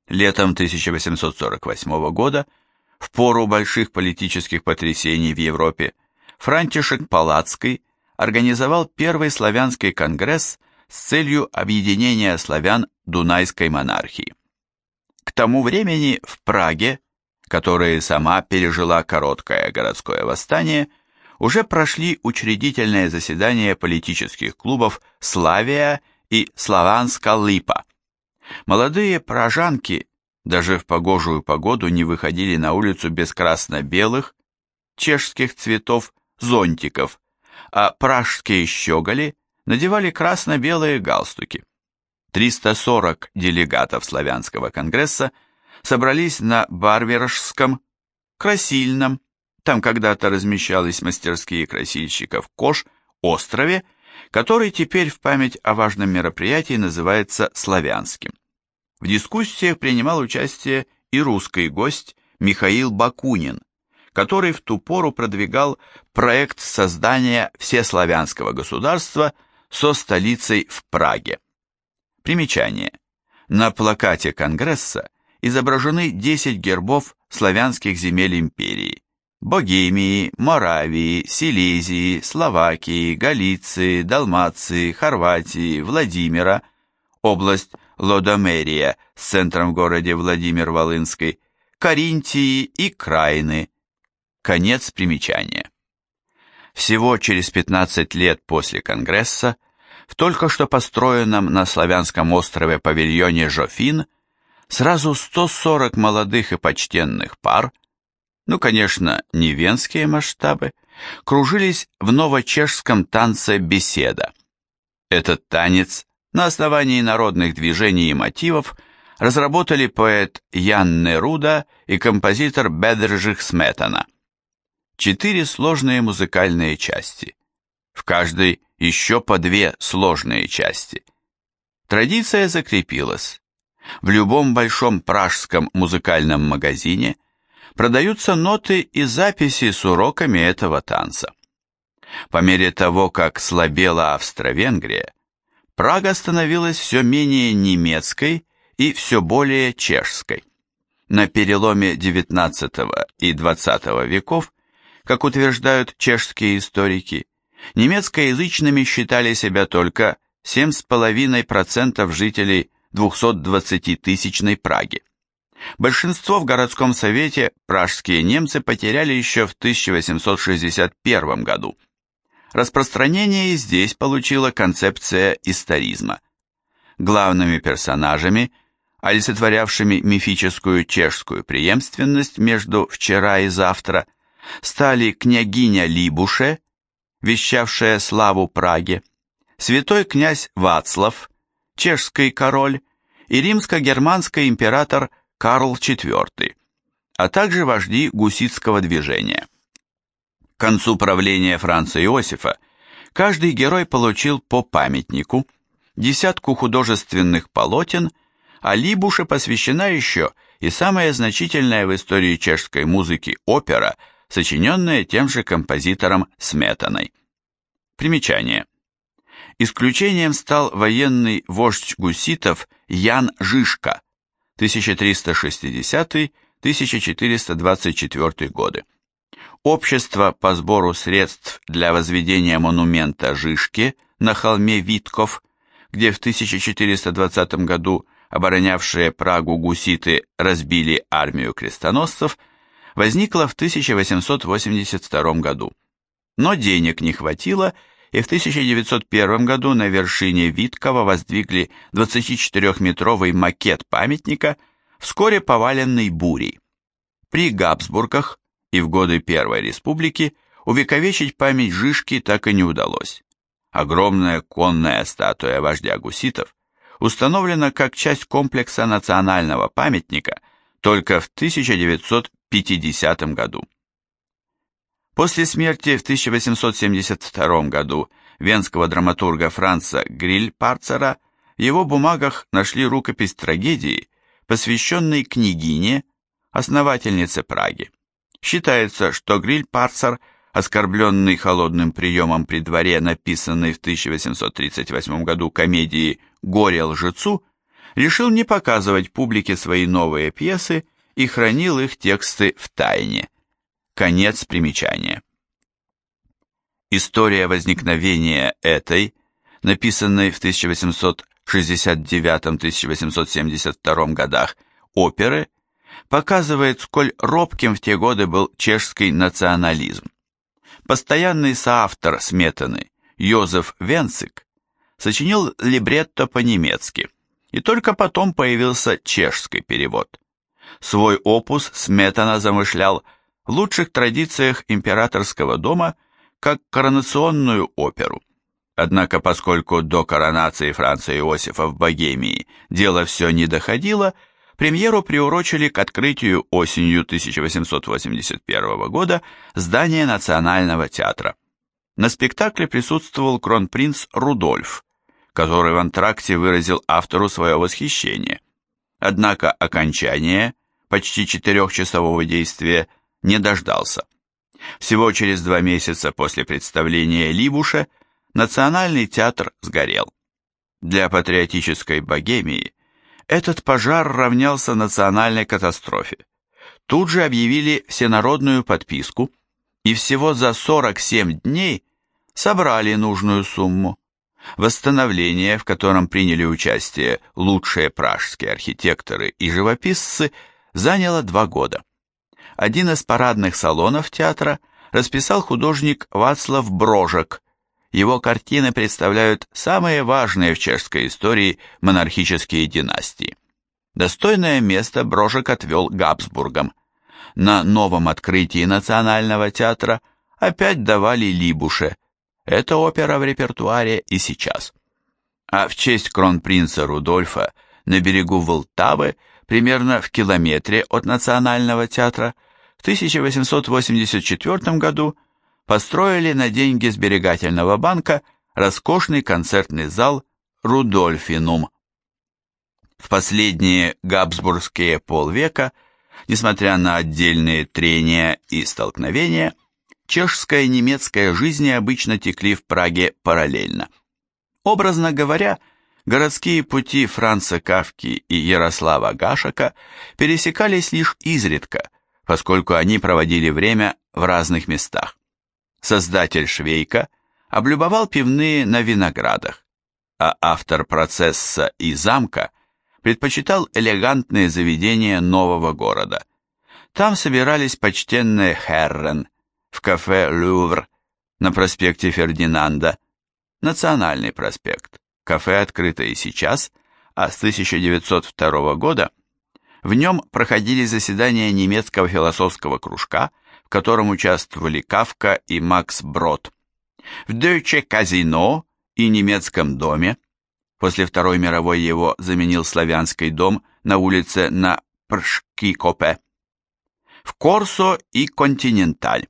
Летом 1848 года, в пору больших политических потрясений в Европе, Франтишек Палацкий организовал первый славянский конгресс с целью объединения славян Дунайской монархии. К тому времени в Праге, которая сама пережила короткое городское восстание, уже прошли учредительные заседания политических клубов «Славия» и «Славянска Липа». Молодые пражанки даже в погожую погоду не выходили на улицу без красно-белых, чешских цветов, зонтиков, а пражские щеголи надевали красно-белые галстуки. 340 делегатов Славянского конгресса собрались на Барвершском, Красильном, там когда-то размещались мастерские красильщиков Кош, острове, который теперь в память о важном мероприятии называется Славянским. В дискуссиях принимал участие и русский гость Михаил Бакунин, который в ту пору продвигал проект создания всеславянского государства со столицей в Праге. Примечание. На плакате Конгресса изображены 10 гербов славянских земель империи: Богемии, Моравии, Силезии, Словакии, Галиции, Далмации, Хорватии, Владимира, область Лодомерия с центром в городе Владимир-Волынской, Каринтии и Крайны. Конец примечания. Всего через 15 лет после Конгресса в только что построенном на Славянском острове павильоне Жофин сразу 140 молодых и почтенных пар, ну, конечно, не венские масштабы, кружились в новочешском танце беседа. Этот танец на основании народных движений и мотивов разработали поэт Ян Неруда и композитор Бедржих Сметана. 4 сложные музыкальные части, в каждой еще по 2 сложные части. Традиция закрепилась. В любом большом пражском музыкальном магазине продаются ноты и записи с уроками этого танца. По мере того, как слабела Австро-Венгрия, Прага становилась все менее немецкой и все более чешской. На переломе XIX и XX веков, как утверждают чешские историки, немецкоязычными считали себя только 7,5% жителей 220-тысячной Праги. Большинство в городском совете пражские немцы потеряли еще в 1861 году. Распространение и здесь получила концепция историзма. Главными персонажами, олицетворявшими мифическую чешскую преемственность между вчера и завтра, стали княгиня Либуше, вещавшая славу Праге, святой князь Вацлав, чешский король, и римско-германский император Карл IV, а также вожди гуситского движения. К концу правления Франца Иосифа каждый герой получил по памятнику, 10 художественных полотен, а Либуше посвящена еще и самая значительная в истории чешской музыки опера, сочиненная тем же композитором Сметаной. Примечание. Исключением стал военный вождь гуситов Ян Жишка, 1360-1424 годы. Общество по сбору средств для возведения монумента Жишке на холме Витков, где в 1420 году оборонявшие Прагу гуситы разбили армию крестоносцев, возникло в 1882 году. Но денег не хватило, и в 1901 году на вершине Виткова воздвигли 24-метровый макет памятника, вскоре поваленный бурей. При Габсбургах и в годы Первой Республики увековечить память Жишки так и не удалось. Огромная конная статуя вождя гуситов установлена как часть комплекса национального памятника только в 1950 году. После смерти в 1872 году венского драматурга Франца Грильпарцера в его бумагах нашли рукопись трагедии, посвященной княгине, основательнице Праги. Считается, что Грильпарцер, оскорбленный холодным приемом при дворе, написанной в 1838 году комедии «Горе лжецу», решил не показывать публике свои новые пьесы и хранил их тексты в тайне. Конец примечания. История возникновения этой, написанной в 1869-1872 годах, оперы, показывает, сколь робким в те годы был чешский национализм. Постоянный соавтор Сметаны Йозеф Венцик сочинил либретто по-немецки, и только потом появился чешский перевод. Свой опус Сметана замышлял в лучших традициях императорского дома как коронационную оперу. Однако, поскольку до коронации Франца Иосифа в Богемии дело все не доходило, премьеру приурочили к открытию осенью 1881 года здания Национального театра. На спектакле присутствовал кронпринц Рудольф, который в антракте выразил автору свое восхищение. Однако окончания почти 4-часового действия не дождался. Всего через 2 месяца после представления Либуша Национальный театр сгорел. Для патриотической Богемии этот пожар равнялся национальной катастрофе. Тут же объявили всенародную подписку, и всего за 47 дней собрали нужную сумму. Восстановление, в котором приняли участие лучшие пражские архитекторы и живописцы, заняло 2 года. Один из парадных салонов театра расписал художник Вацлав Брожек. Его картины представляют самые важные в чешской истории монархические династии. Достойное место Брожек отвел Габсбургам. На новом открытии Национального театра опять давали Либуше. Эта опера в репертуаре и сейчас. А в честь кронпринца Рудольфа на берегу Волтавы, примерно в километре от Национального театра, в 1884 году построили на деньги сберегательного банка роскошный концертный зал Рудольфинум. В последние габсбургские полвека, несмотря на отдельные трения и столкновения, чешская и немецкая жизни обычно текли в Праге параллельно. Образно говоря, городские пути Франца Кафки и Ярослава Гашека пересекались лишь изредка, поскольку они проводили время в разных местах. Создатель Швейка облюбовал пивные на Виноградах, а автор «Процесса» и «Замка» предпочитал элегантные заведения нового города. Там собирались почтенные херрен в кафе «Лювр» на проспекте Фердинанда, Национальный проспект. Кафе открыто и сейчас, а с 1902 года в нем проходили заседания немецкого философского кружка, в котором участвовали Кафка и Макс Брод. В Deutsche Casino и немецком доме, после Второй мировой его заменил славянский дом на улице на Пршкикопе, в Корсо и Континенталь.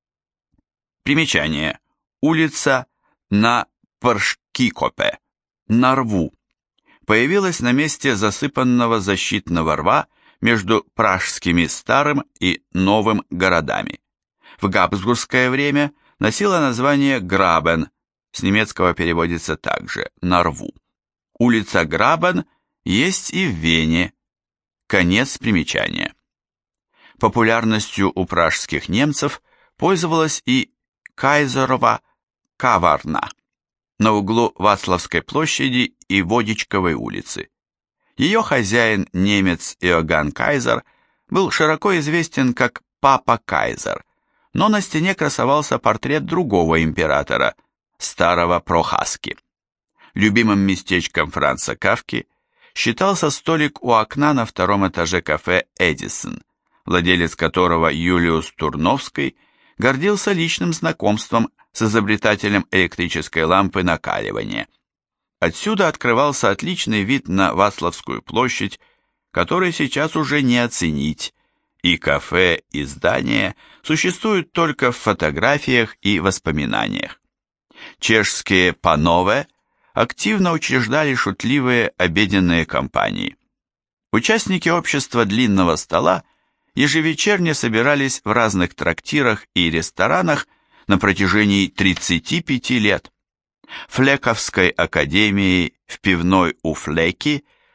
Примечание. Улица на Пршкикопе, на рву, появилась на месте засыпанного защитного рва между пражскими старым и новым городами. В габсбургское время носила название Грабен, с немецкого переводится также «на рву». Улица Грабен есть и в Вене. Конец примечания. Популярностью у пражских немцев пользовалась и Кайзерова каварна на углу Вацлавской площади и Водичковой улицы. Ее хозяин, немец Иоганн Кайзер, был широко известен как Папа Кайзер, но на стене красовался портрет другого императора, старого Прохаски. Любимым местечком Франца Кафки считался столик у окна на 2-м этаже кафе «Эдисон», владелец которого Юлиус Турновский гордился личным знакомством с изобретателем электрической лампы накаливания. Отсюда открывался отличный вид на Вацлавскую площадь, который сейчас уже не оценить, и кафе, и здание существуют только в фотографиях и воспоминаниях. Чешские панове активно учреждали шутливые обеденные компании. Участники общества длинного стола ежевечерне собирались в разных трактирах и ресторанах на протяжении 35 лет. Флековской академией в пивной у Флеки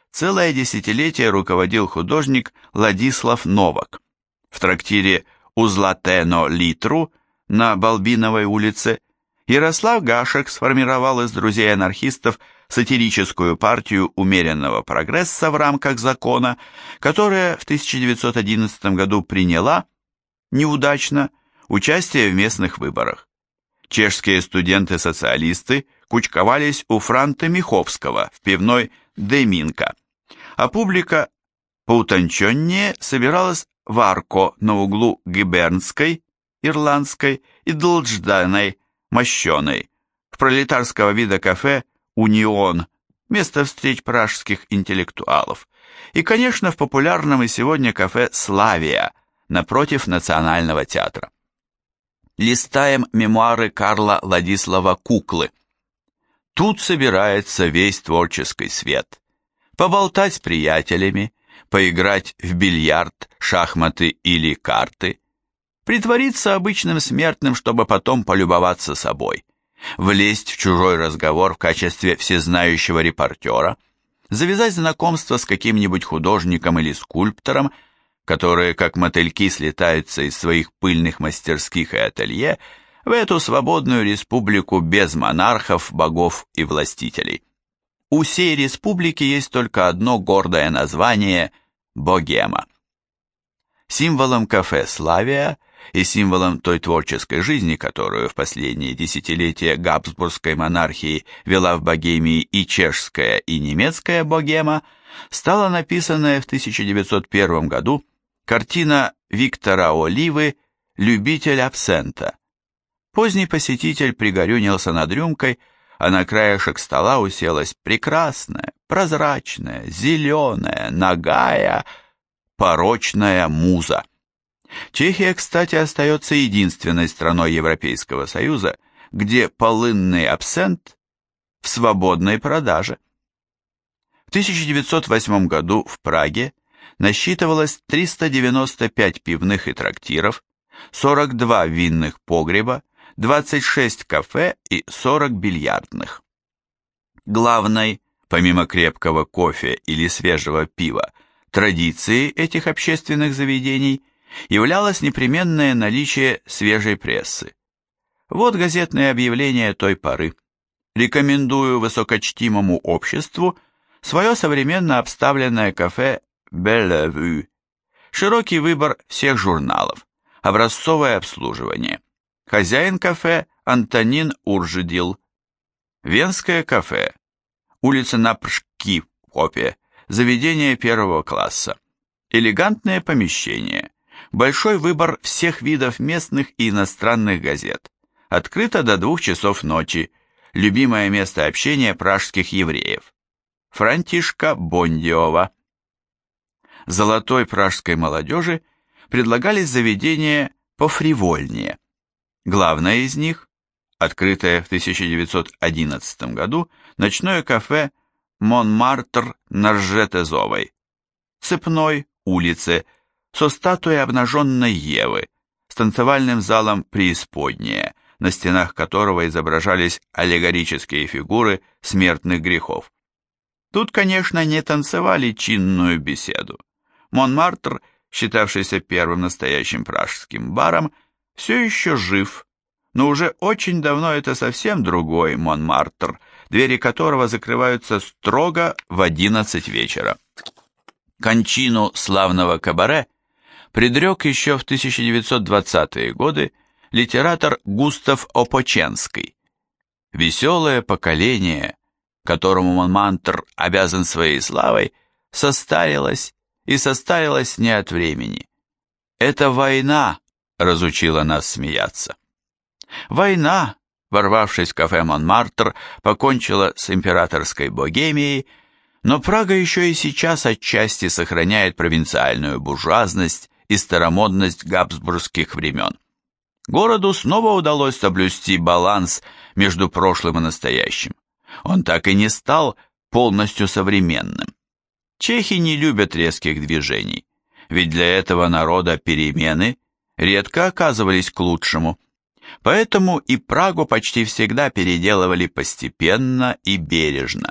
целое десятилетие руководил художник Ладислав Новак. В трактире «У Златено Литру» на Балбиновой улице Ярослав Гашек сформировал из друзей-анархистов сатирическую партию умеренного прогресса в рамках закона, которая в 1911 году приняла, неудачно, участие в местных выборах. Чешские студенты-социалисты кучковались у Франта Миховского в пивной «Деминка», а публика поутонченнее собиралась в Арко на углу Гибернской, Ирландской и Должданой, Мощеной, в пролетарского вида кафе «Унион», место встреч пражских интеллектуалов, и, конечно, в популярном и сегодня кафе «Славия» напротив Национального театра. Листаем мемуары Карла Ладислава Куклы. Тут собирается весь творческий свет. Поболтать с приятелями, поиграть в бильярд, шахматы или карты, притвориться обычным смертным, чтобы потом полюбоваться собой, влезть в чужой разговор в качестве всезнающего репортера, завязать знакомство с каким-нибудь художником или скульптором, которые, как мотыльки, слетаются из своих пыльных мастерских и ателье в эту свободную республику без монархов, богов и властителей. У сей республики есть только одно гордое название – богема. Символом кафе «Славия» и символом той творческой жизни, которую в последние десятилетия Габсбургской монархии вела в Богемии и чешская, и немецкая богема, стала написанная в 1901 году картина Виктора Оливы «Любитель абсента». Поздний посетитель пригорюнился над рюмкой, а на краешек стола уселась прекрасная, прозрачная, зеленая, нагая, порочная муза. Чехия, кстати, остается единственной страной Европейского Союза, где полынный абсент в свободной продаже. В 1908 году в Праге насчитывалось 395 пивных и трактиров, 42 винных погреба, 26 кафе и 40 бильярдных. Главной, помимо крепкого кофе или свежего пива, традицией этих общественных заведений являлось непременное наличие свежей прессы. Вот газетное объявление той поры. Рекомендую высокочтимому обществу свое современно обставленное кафе «Беллевю». Широкий выбор всех журналов, образцовое обслуживание. Хозяин кафе Антонин Уржидил. Венское кафе. Улица Напршки, Копе. Заведение первого класса. Элегантное помещение. Большой выбор всех видов местных и иностранных газет. Открыто до 2 часов ночи. Любимое место общения пражских евреев. Франтишка Бондиова. Золотой пражской молодежи предлагались заведения пофривольнее. Главное из них, открытое в 1911 году, ночное кафе «Монмартр» на Ржетезовой, Цепной улице, со статуей обнаженной Евы, с танцевальным залом «Преисподняя», на стенах которого изображались аллегорические фигуры смертных грехов. Тут, конечно, не танцевали чинную беседу. Монмартр, считавшийся первым настоящим пражским баром, все еще жив, но уже очень давно это совсем другой Монмартр, двери которого закрываются строго в 11 вечера. Кончину славного кабаре предрек еще в 1920-е годы литератор Густав Опоченский. Веселое поколение, которому Монмартр обязан своей славой, состарилось и состарилось не от времени. Это война разучила нас смеяться. Война, ворвавшись в кафе Монмартр, покончила с императорской богемией, но Прага еще и сейчас отчасти сохраняет провинциальную буржуазность и старомодность габсбургских времен. Городу снова удалось соблюсти баланс между прошлым и настоящим. Он так и не стал полностью современным. Чехи не любят резких движений, ведь для этого народа перемены редко оказывались к лучшему. Поэтому и Прагу почти всегда переделывали постепенно и бережно,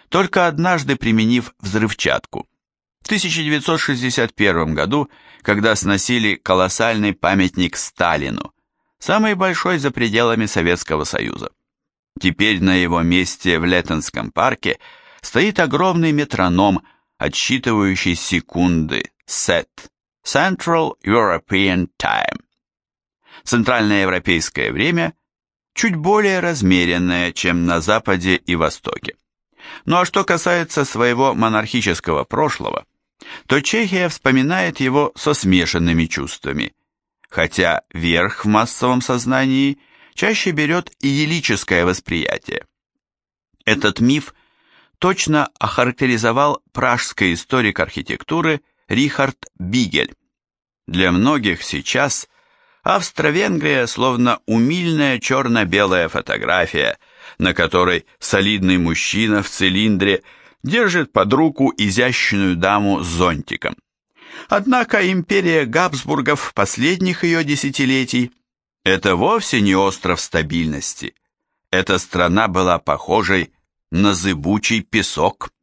только однажды применив взрывчатку. В 1961 году, когда сносили колоссальный памятник Сталину, самый большой за пределами Советского Союза. Теперь на его месте в Леттенском парке стоит огромный метроном, отсчитывающий секунды, SET, Central European Time. Центральноевропейское время чуть более размеренное, чем на Западе и Востоке. Ну а что касается своего монархического прошлого, то Чехия вспоминает его со смешанными чувствами, хотя верх в массовом сознании чаще берет идиллическое восприятие. Этот миф точно охарактеризовал пражский историк архитектуры Рихард Бигель. Для многих сейчас Австро-Венгрия словно умильная черно-белая фотография, на которой солидный мужчина в цилиндре держит под руку изящную даму с зонтиком. Однако империя Габсбургов последних ее десятилетий – это вовсе не остров стабильности. Эта страна была похожей на зыбучий песок.